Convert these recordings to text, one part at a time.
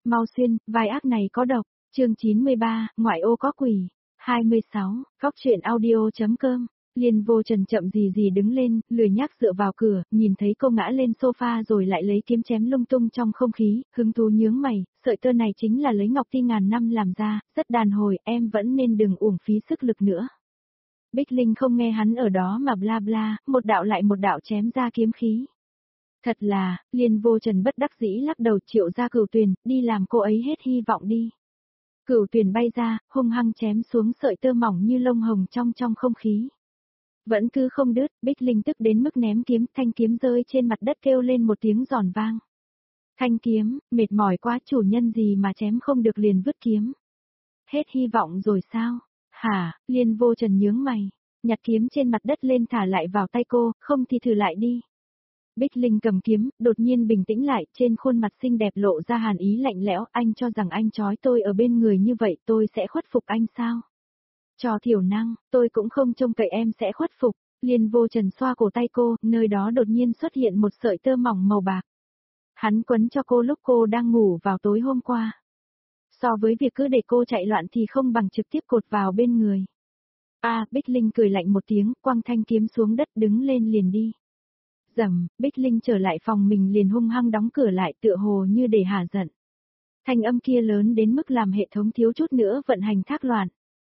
mau xuyên, vai ác này có độc. Chương 93, ngoại ô có quỷ. 26, góc truyện audio.com. Liên Vô Trần chậm gì đứng lên, lười nhác dựa vào cửa, nhìn thấy cô ngã lên sofa rồi lại lấy kiếm chém lung tung trong không khí, hứng thú nhướng mày, sợi tơ này chính là lấy ngọc ti ngàn năm làm ra, rất đàn hồi, em vẫn nên đừng uổng phí sức lực nữa. Bích Linh không nghe hắn ở đó mà bla bla, một đạo lại một đạo chém ra kiếm khí. Thật là, Liên Vô Trần bất đắc dĩ lắc đầu Triệu ra Cửu Tuyền, đi làm cô ấy hết hy vọng đi. Cửu Tuyền bay ra, hung hăng chém xuống sợi tơ mỏng như lông hồng trong không khí. Vẫn cứ không đứt, Bích Linh tức đến mức ném kiếm, thanh kiếm rơi trên mặt đất kêu lên một tiếng giòn vang. Thanh kiếm, mệt mỏi quá chủ nhân gì mà chém không được liền vứt kiếm. Hết hy vọng rồi sao? Hả, Liên Vô Trần nhướng mày, nhặt kiếm trên mặt đất lên thả lại vào tay cô, không thì thử lại đi. Bích Linh cầm kiếm, đột nhiên bình tĩnh lại, trên khuôn mặt xinh đẹp lộ ra hàn ý lạnh lẽo, anh cho rằng anh trói tôi ở bên người như vậy tôi sẽ khuất phục anh sao? Cho thiểu năng, tôi cũng không trông cậy em sẽ khuất phục. Liên Vô Trần xoa cổ tay cô, nơi đó đột nhiên xuất hiện một sợi tơ mỏng màu bạc. Hắn quấn cho cô lúc cô đang ngủ vào tối hôm qua. So với việc cứ để cô chạy loạn thì không bằng trực tiếp cột vào bên người. Bích Linh cười lạnh một tiếng, quăng thanh kiếm xuống đất đứng lên liền đi. Dầm, Bích Linh trở lại phòng mình liền hung hăng đóng cửa lại tựa hồ như để hả giận. Thanh âm kia lớn đến mức làm hệ thống thiếu chút nữa vận hành thác loạn.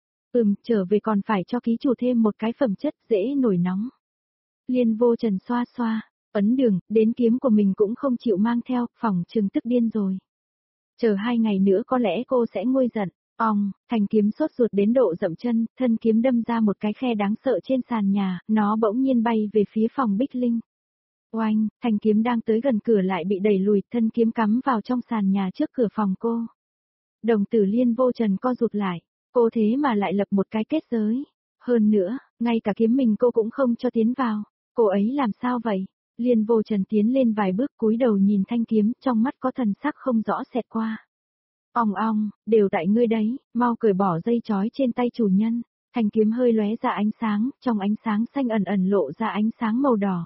Trở về còn phải cho ký chủ thêm một cái phẩm chất dễ nổi nóng. Liên Vô Trần xoa xoa, ấn đường, đến kiếm của mình cũng không chịu mang theo, phỏng chừng tức điên rồi. Chờ 2 ngày nữa có lẽ cô sẽ nguôi giận. Thanh kiếm sốt ruột đến độ dậm chân, thân kiếm đâm ra một cái khe đáng sợ trên sàn nhà, nó bỗng nhiên bay về phía phòng Bích Linh. Oanh, thanh kiếm đang tới gần cửa lại bị đẩy lùi, thân kiếm cắm vào trong sàn nhà trước cửa phòng cô. Đồng tử Liên Vô Trần co rụt lại, cô thế mà lại lập một cái kết giới. Hơn nữa, ngay cả kiếm mình cô cũng không cho tiến vào, cô ấy làm sao vậy? Liên Vô Trần tiến lên vài bước cúi đầu nhìn thanh kiếm, trong mắt có thần sắc không rõ xẹt qua. Đều tại ngươi đấy, mau cởi bỏ dây trói trên tay chủ nhân. Thanh kiếm hơi lóe ra ánh sáng, trong ánh sáng xanh ẩn lộ ra ánh sáng màu đỏ.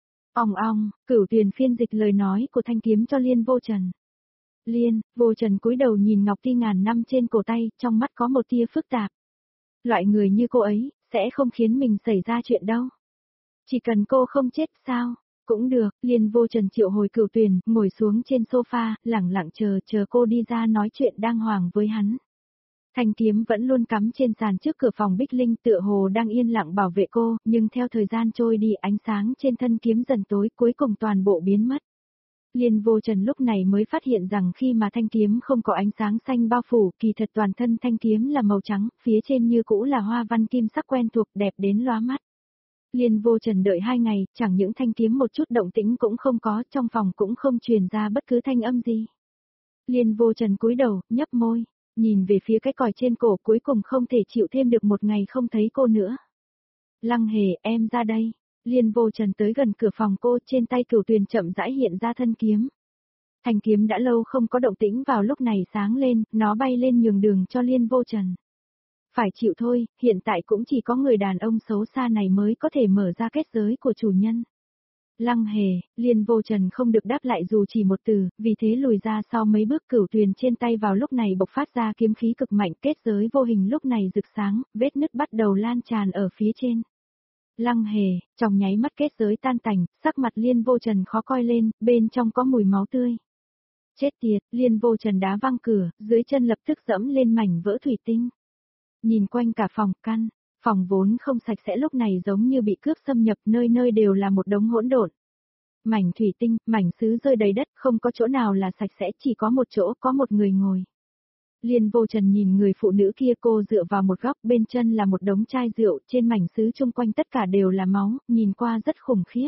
Cửu Tuyền phiên dịch lời nói của thanh kiếm cho Liên Vô Trần. Liên Vô Trần cúi đầu nhìn ngọc ti ngàn năm trên cổ tay, trong mắt có một tia phức tạp. Loại người như cô ấy, sẽ không khiến mình xảy ra chuyện đâu. Chỉ cần cô không chết sao? Cũng được, Liên Vô Trần triệu hồi Cửu Tuyền, ngồi xuống trên sofa, lẳng lặng chờ cô đi ra nói chuyện đang hoàng với hắn. Thanh kiếm vẫn luôn cắm trên sàn trước cửa phòng Bích Linh tựa hồ đang yên lặng bảo vệ cô, nhưng theo thời gian trôi đi ánh sáng trên thân kiếm dần tối cuối cùng toàn bộ biến mất. Liên Vô Trần lúc này mới phát hiện rằng khi mà thanh kiếm không có ánh sáng xanh bao phủ, kỳ thật toàn thân thanh kiếm là màu trắng, phía trên như cũ là hoa văn kim sắc quen thuộc đẹp đến lóa mắt. Liên Vô Trần đợi 2 ngày, chẳng những thanh kiếm một chút động tĩnh cũng không có, trong phòng cũng không truyền ra bất cứ thanh âm gì. Liên Vô Trần cúi đầu, nhấp môi, nhìn về phía cái còi trên cổ cuối cùng không thể chịu thêm được một ngày không thấy cô nữa. Lăng Hề, em ra đây. Liên Vô Trần tới gần cửa phòng cô, trên tay Cửu Tuyền chậm rãi hiện ra thân kiếm. Thanh kiếm đã lâu không có động tĩnh vào lúc này sáng lên, nó bay lên nhường đường cho Liên Vô Trần. Phải chịu thôi, hiện tại cũng chỉ có người đàn ông xấu xa này mới có thể mở ra kết giới của chủ nhân. Lăng Hề, Liên Vô Trần không được đáp lại dù chỉ một từ, vì thế lùi ra sau mấy bước. Cửu Tuyền trên tay vào lúc này bộc phát ra kiếm khí cực mạnh, kết giới vô hình lúc này rực sáng, vết nứt bắt đầu lan tràn ở phía trên. Lăng Hề, trong nháy mắt kết giới tan tành, sắc mặt Liên Vô Trần khó coi lên, bên trong có mùi máu tươi. Chết tiệt, Liên Vô Trần đá văng cửa, dưới chân lập tức dẫm lên mảnh vỡ thủy tinh. Nhìn quanh cả phòng vốn không sạch sẽ lúc này giống như bị cướp xâm nhập, nơi nơi đều là một đống hỗn độn. Mảnh thủy tinh, mảnh sứ rơi đầy đất, không có chỗ nào là sạch sẽ, chỉ có một chỗ có một người ngồi. Liên Vô Trần nhìn người phụ nữ kia, cô dựa vào một góc, bên chân là một đống chai rượu, trên mảnh sứ chung quanh tất cả đều là máu, nhìn qua rất khủng khiếp.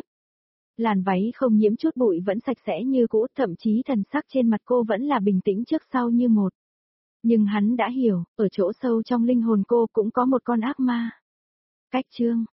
Làn váy không nhiễm chút bụi vẫn sạch sẽ như cũ, thậm chí thần sắc trên mặt cô vẫn là bình tĩnh trước sau như một. Nhưng hắn đã hiểu, ở chỗ sâu trong linh hồn cô cũng có một con ác ma. Cách chương,